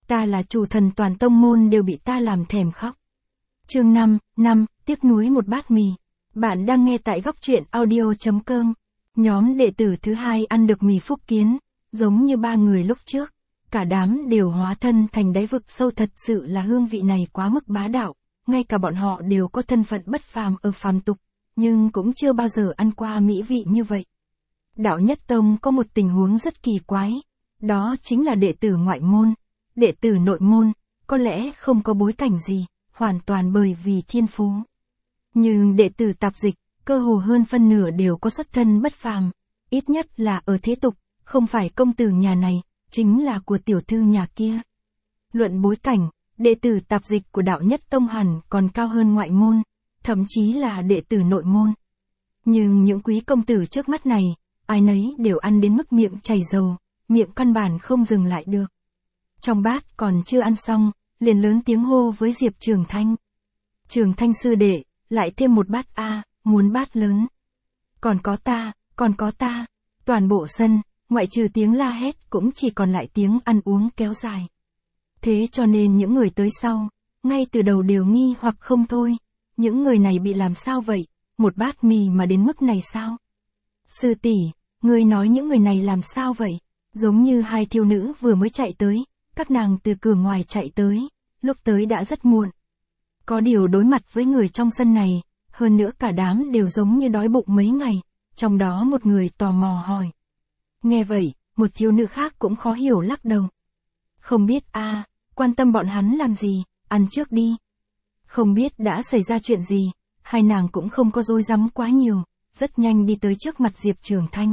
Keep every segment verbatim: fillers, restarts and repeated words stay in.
Ta là chủ thần toàn tông môn đều bị ta làm thèm khóc. Chương năm, năm, tiếc nuối một bát mì. Bạn đang nghe tại góc truyện audio chấm com. Nhóm đệ tử thứ hai ăn được mì Phúc Kiến, giống như ba người lúc trước. Cả đám đều hóa thân thành đáy vực sâu, thật sự là hương vị này quá mức bá đạo. Ngay cả bọn họ đều có thân phận bất phàm ở phàm tục, nhưng cũng chưa bao giờ ăn qua mỹ vị như vậy. Đạo Nhất Tông có một tình huống rất kỳ quái, đó chính là đệ tử ngoại môn, đệ tử nội môn, có lẽ không có bối cảnh gì, hoàn toàn bởi vì thiên phú. Nhưng đệ tử tạp dịch, cơ hồ hơn phân nửa đều có xuất thân bất phàm, ít nhất là ở thế tục, không phải công tử nhà này, chính là của tiểu thư nhà kia. Luận bối cảnh, đệ tử tạp dịch của Đạo Nhất Tông hẳn còn cao hơn ngoại môn, thậm chí là đệ tử nội môn. Nhưng những quý công tử trước mắt này, ai nấy đều ăn đến mức miệng chảy dầu, miệng căn bản không dừng lại được. Trong bát còn chưa ăn xong, liền lớn tiếng hô với Diệp Trường Thanh. Trường Thanh sư đệ, lại thêm một bát a, muốn bát lớn. Còn có ta, còn có ta. Toàn bộ sân, ngoại trừ tiếng la hét cũng chỉ còn lại tiếng ăn uống kéo dài. Thế cho nên những người tới sau, ngay từ đầu đều nghi hoặc không thôi. Những người này bị làm sao vậy? Một bát mì mà đến mức này sao? Sư tỷ, ngươi nói những người này làm sao vậy? Giống như hai thiếu nữ vừa mới chạy tới, các nàng từ cửa ngoài chạy tới, lúc tới đã rất muộn. Có điều đối mặt với người trong sân này, hơn nữa cả đám đều giống như đói bụng mấy ngày, trong đó một người tò mò hỏi. Nghe vậy, một thiếu nữ khác cũng khó hiểu lắc đầu. Không biết a, à, quan tâm bọn hắn làm gì, ăn trước đi. Không biết đã xảy ra chuyện gì, hai nàng cũng không có dối rắm quá nhiều, rất nhanh đi tới trước mặt Diệp Trường Thanh.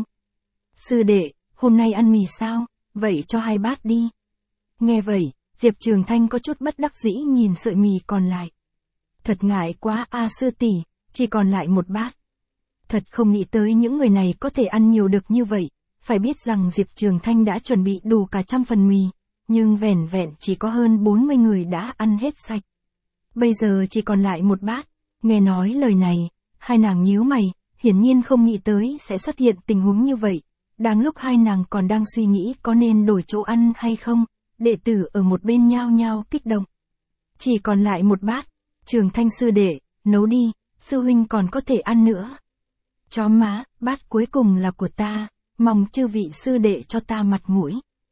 Sư đệ, hôm nay ăn mì sao, vậy cho hai bát đi. Nghe vậy, Diệp Trường Thanh có chút bất đắc dĩ nhìn sợi mì còn lại. Thật ngại quá a à, sư tỷ, chỉ còn lại một bát. Thật không nghĩ tới những người này có thể ăn nhiều được như vậy, phải biết rằng Diệp Trường Thanh đã chuẩn bị đủ cả trăm phần mì, nhưng vẻn vẹn chỉ có hơn bốn mươi người đã ăn hết sạch. Bây giờ chỉ còn lại một bát, nghe nói lời này, hai nàng nhíu mày, hiển nhiên không nghĩ tới sẽ xuất hiện tình huống như vậy. Đang lúc hai nàng còn đang suy nghĩ có nên đổi chỗ ăn hay không, đệ tử ở một bên nhao nhao kích động. Chỉ còn lại một bát, Trường Thanh sư đệ, nấu đi, sư huynh còn có thể ăn nữa. Chó má, bát cuối cùng là của ta, mong chư vị sư đệ cho ta mặt mũi.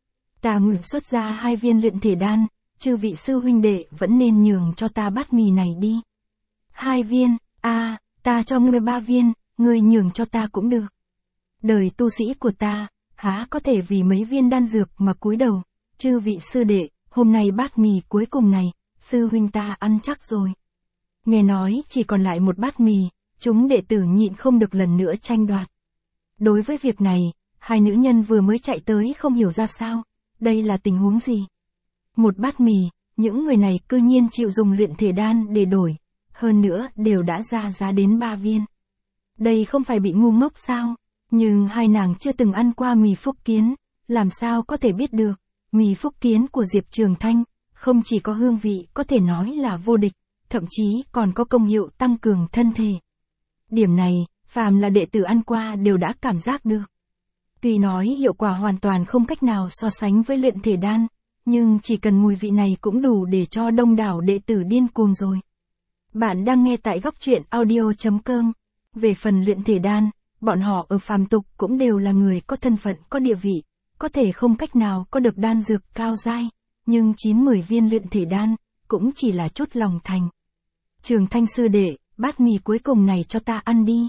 Ta ngửi xuất ra hai viên luyện thể đan, chư vị sư huynh đệ vẫn nên nhường cho ta bát mì này đi. Hai viên, a, à, ta cho ngươi ba viên, ngươi nhường cho ta cũng được. Đời tu sĩ của ta, há có thể vì mấy viên đan dược mà cúi đầu. Chư vị sư đệ, hôm nay bát mì cuối cùng này, sư huynh ta ăn chắc rồi. Nghe nói chỉ còn lại một bát mì, chúng đệ tử nhịn không được lần nữa tranh đoạt. Đối với việc này, hai nữ nhân vừa mới chạy tới không hiểu ra sao, đây là tình huống gì. Một bát mì, những người này cư nhiên chịu dùng luyện thể đan để đổi, hơn nữa đều đã ra giá đến ba viên. Đây không phải bị ngu ngốc sao, nhưng hai nàng chưa từng ăn qua mì Phúc Kiến, làm sao có thể biết được. Mì Phúc Kiến của Diệp Trường Thanh, không chỉ có hương vị có thể nói là vô địch, thậm chí còn có công hiệu tăng cường thân thể. Điểm này, phàm là đệ tử ăn qua đều đã cảm giác được. Tuy nói hiệu quả hoàn toàn không cách nào so sánh với luyện thể đan, nhưng chỉ cần mùi vị này cũng đủ để cho đông đảo đệ tử điên cuồng rồi. Bạn đang nghe tại góc truyện audio chấm com. Về phần luyện thể đan, bọn họ ở phàm tục cũng đều là người có thân phận có địa vị, có thể không cách nào có được đan dược cao giai, nhưng chín mười viên luyện thể đan, cũng chỉ là chút lòng thành. Trường Thanh sư đệ, bát mì cuối cùng này cho ta ăn đi.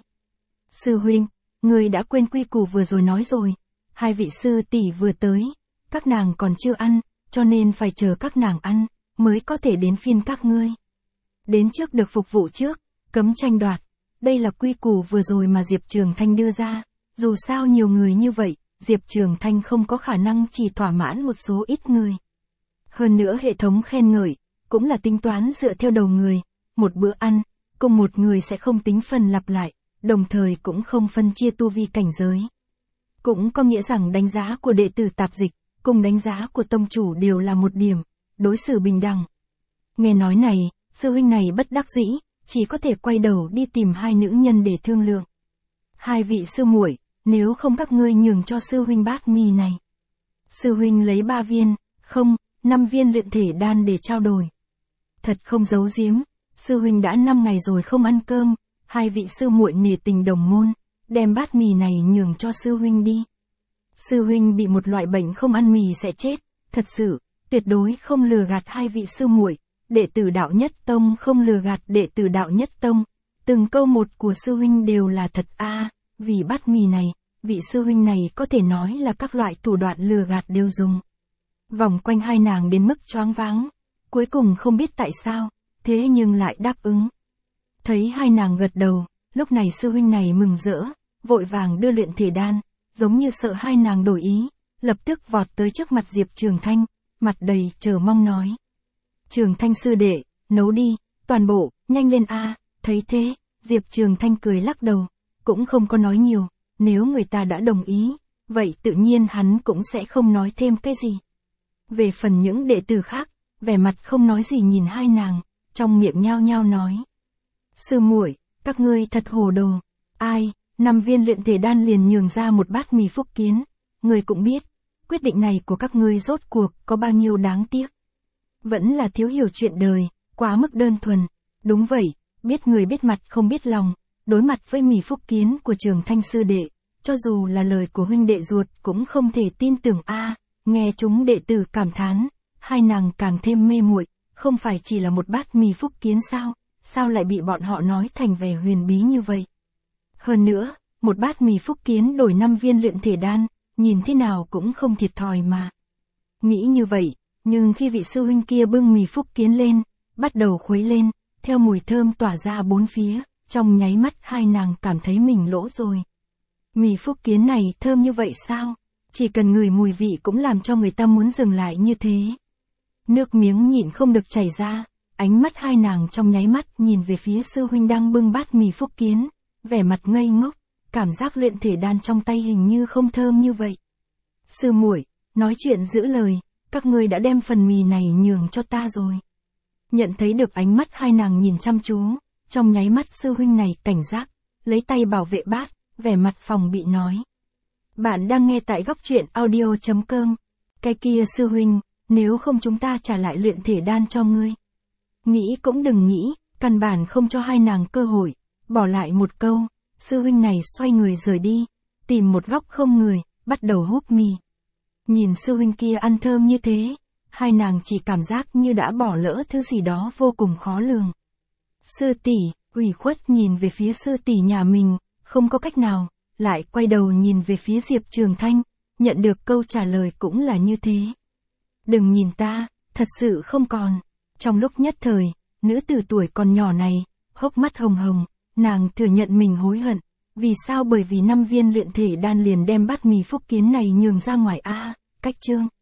Sư huynh, người đã quên quy củ vừa rồi nói rồi, hai vị sư tỷ vừa tới, các nàng còn chưa ăn, cho nên phải chờ các nàng ăn, mới có thể đến phiên các ngươi. Đến trước được phục vụ trước, cấm tranh đoạt, đây là quy củ vừa rồi mà Diệp Trường Thanh đưa ra, dù sao nhiều người như vậy, Diệp Trường Thanh không có khả năng chỉ thỏa mãn một số ít người. Hơn nữa hệ thống khen ngợi, cũng là tính toán dựa theo đầu người, một bữa ăn, cùng một người sẽ không tính phần lặp lại, đồng thời cũng không phân chia tu vi cảnh giới. Cũng có nghĩa rằng đánh giá của đệ tử tạp dịch, cùng đánh giá của tông chủ đều là một điểm, đối xử bình đẳng. Nghe nói này, sư huynh này bất đắc dĩ, chỉ có thể quay đầu đi tìm hai nữ nhân để thương lượng. Hai vị sư muội, nếu không các ngươi nhường cho sư huynh bát mì này. Sư huynh lấy ba viên, không, năm viên luyện thể đan để trao đổi. Thật không giấu giếm, sư huynh đã năm ngày rồi không ăn cơm, hai vị sư muội nể tình đồng môn, đem bát mì này nhường cho sư huynh đi. Sư huynh bị một loại bệnh không ăn mì sẽ chết, thật sự, tuyệt đối không lừa gạt hai vị sư muội, đệ tử đạo nhất tông không lừa gạt đệ tử đạo nhất tông, từng câu một của sư huynh đều là thật a, vì bát mì này, vị sư huynh này có thể nói là các loại thủ đoạn lừa gạt đều dùng. Vòng quanh hai nàng đến mức choáng váng, cuối cùng không biết tại sao, thế nhưng lại đáp ứng. Thấy hai nàng gật đầu, lúc này sư huynh này mừng rỡ, vội vàng đưa luyện thể đan, giống như sợ hai nàng đổi ý, lập tức vọt tới trước mặt Diệp Trường Thanh, mặt đầy chờ mong nói. Trường Thanh sư đệ, nấu đi, toàn bộ, nhanh lên a. Thấy thế, Diệp Trường Thanh cười lắc đầu, cũng không có nói nhiều, nếu người ta đã đồng ý, vậy tự nhiên hắn cũng sẽ không nói thêm cái gì. Về phần những đệ tử khác, vẻ mặt không nói gì nhìn hai nàng, trong miệng nhao nhao nói. Sư muội, các ngươi thật hồ đồ, ai, năm viên luyện thể đan liền nhường ra một bát mì phúc kiến, người cũng biết, quyết định này của các ngươi rốt cuộc có bao nhiêu đáng tiếc. Vẫn là thiếu hiểu chuyện đời, quá mức đơn thuần, đúng vậy, biết người biết mặt không biết lòng, đối mặt với mì phúc kiến của Trường Thanh sư đệ, cho dù là lời của huynh đệ ruột cũng không thể tin tưởng a. Nghe chúng đệ tử cảm thán, hai nàng càng thêm mê muội, không phải chỉ là một bát mì phúc kiến sao, sao lại bị bọn họ nói thành vẻ huyền bí như vậy. Hơn nữa, một bát mì phúc kiến đổi năm viên luyện thể đan, nhìn thế nào cũng không thiệt thòi mà. Nghĩ như vậy, nhưng khi vị sư huynh kia bưng mì phúc kiến lên, bắt đầu khuấy lên, theo mùi thơm tỏa ra bốn phía, trong nháy mắt hai nàng cảm thấy mình lỗ rồi. Mì phúc kiến này thơm như vậy sao? Chỉ cần ngửi mùi vị cũng làm cho người ta muốn dừng lại như thế. Nước miếng nhịn không được chảy ra, ánh mắt hai nàng trong nháy mắt nhìn về phía sư huynh đang bưng bát mì phúc kiến, vẻ mặt ngây ngốc, cảm giác luyện thể đan trong tay hình như không thơm như vậy. Sư muội, nói chuyện giữ lời, các ngươi đã đem phần mì này nhường cho ta rồi. Nhận thấy được ánh mắt hai nàng nhìn chăm chú, trong nháy mắt sư huynh này cảnh giác, lấy tay bảo vệ bát, vẻ mặt phòng bị nói. Bạn đang nghe tại góc truyện audio chấm com. Cái kia sư huynh, nếu không chúng ta trả lại luyện thể đan cho ngươi. Nghĩ cũng đừng nghĩ, căn bản không cho hai nàng cơ hội, bỏ lại một câu, sư huynh này xoay người rời đi, tìm một góc không người, bắt đầu húp mì. Nhìn sư huynh kia ăn thơm như thế, hai nàng chỉ cảm giác như đã bỏ lỡ thứ gì đó vô cùng khó lường. Sư tỷ, ủy khuất nhìn về phía sư tỷ nhà mình, không có cách nào, lại quay đầu nhìn về phía Diệp Trường Thanh, nhận được câu trả lời cũng là như thế. Đừng nhìn ta, thật sự không còn. Trong lúc nhất thời, nữ tử tuổi còn nhỏ này, hốc mắt hồng hồng, nàng thừa nhận mình hối hận. Vì sao? Bởi vì năm viên luyện thể đan liền đem bát mì phúc kiến này nhường ra ngoài a. Cách chương.